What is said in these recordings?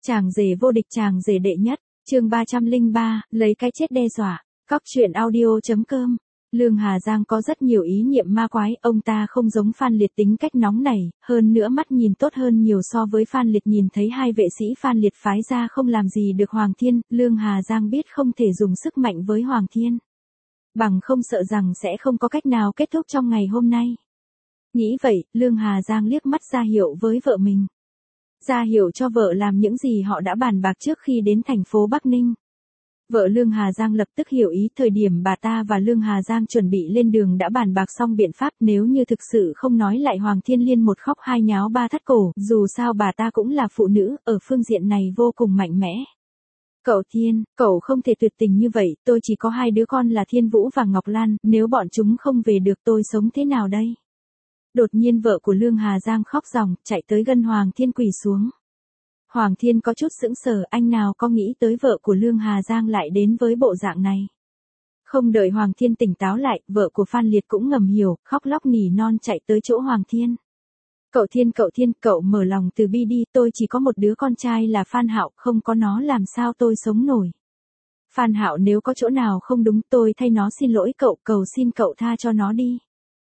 Chàng rể vô địch, chàng rể đệ nhất, chương 303, lấy cái chết đe dọa. Cóc truyện audio.com. Lương Hà Giang có rất nhiều ý niệm ma quái, ông ta không giống Phan Liệt tính cách nóng nảy, hơn nữa mắt nhìn tốt hơn nhiều so với Phan Liệt. Nhìn thấy hai vệ sĩ Phan Liệt phái ra không làm gì được Hoàng Thiên, Lương Hà Giang biết không thể dùng sức mạnh với Hoàng Thiên. Bằng không sợ rằng sẽ không có cách nào kết thúc trong ngày hôm nay. Nghĩ vậy, Lương Hà Giang liếc mắt ra hiệu với vợ mình. Ra hiệu cho vợ làm những gì họ đã bàn bạc trước khi đến thành phố Bắc Ninh. Vợ Lương Hà Giang lập tức hiểu ý, thời điểm bà ta và Lương Hà Giang chuẩn bị lên đường đã bàn bạc xong biện pháp, nếu như thực sự không nói lại Hoàng Thiên Liên một khóc hai nháo ba thắt cổ, dù sao bà ta cũng là phụ nữ, ở phương diện này vô cùng mạnh mẽ. Cậu Thiên, cậu không thể tuyệt tình như vậy, tôi chỉ có hai đứa con là Thiên Vũ và Ngọc Lan, nếu bọn chúng không về được tôi sống thế nào đây? Đột nhiên vợ của Lương Hà Giang khóc ròng, chạy tới gần Hoàng Thiên quỳ xuống. Hoàng Thiên có chút sững sờ, anh nào có nghĩ tới vợ của Lương Hà Giang lại đến với bộ dạng này. Không đợi Hoàng Thiên tỉnh táo lại, vợ của Phan Liệt cũng ngầm hiểu, khóc lóc nỉ non chạy tới chỗ Hoàng Thiên. Cậu Thiên, cậu mở lòng từ bi đi, tôi chỉ có một đứa con trai là Phan Hạo, không có nó làm sao tôi sống nổi. Phan Hạo nếu có chỗ nào không đúng tôi thay nó xin lỗi cậu, cầu xin cậu tha cho nó đi.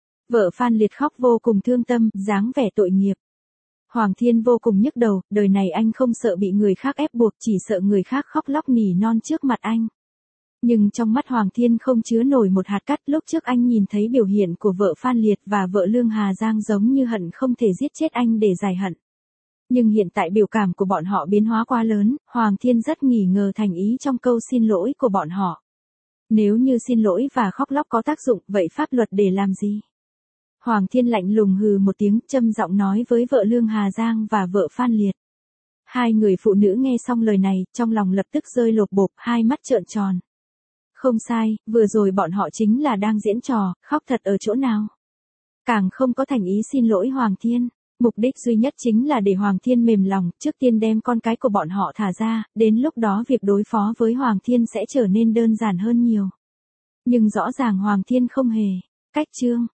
Vợ Phan Liệt khóc vô cùng thương tâm, dáng vẻ tội nghiệp. Hoàng Thiên vô cùng nhức đầu, đời này anh không sợ bị người khác ép buộc, chỉ sợ người khác khóc lóc nỉ non trước mặt anh. Nhưng trong mắt Hoàng Thiên không chứa nổi một hạt cát, lúc trước anh nhìn thấy biểu hiện của vợ Phan Liệt và vợ Lương Hà Giang giống như hận không thể giết chết anh để giải hận. Nhưng hiện tại biểu cảm của bọn họ biến hóa quá lớn, Hoàng Thiên rất nghi ngờ thành ý trong câu xin lỗi của bọn họ. Nếu như xin lỗi và khóc lóc có tác dụng, vậy pháp luật để làm gì? Hoàng Thiên lạnh lùng hừ một tiếng, châm giọng nói với vợ Lương Hà Giang và vợ Phan Liệt. Hai người phụ nữ nghe xong lời này, trong lòng lập tức rơi lột bột, hai mắt trợn tròn. Không sai, vừa rồi bọn họ chính là đang diễn trò, khóc thật ở chỗ nào. Càng không có thành ý xin lỗi Hoàng Thiên. Mục đích duy nhất chính là để Hoàng Thiên mềm lòng, trước tiên đem con cái của bọn họ thả ra, đến lúc đó việc đối phó với Hoàng Thiên sẽ trở nên đơn giản hơn nhiều. Nhưng rõ ràng Hoàng Thiên không hề. Cách chương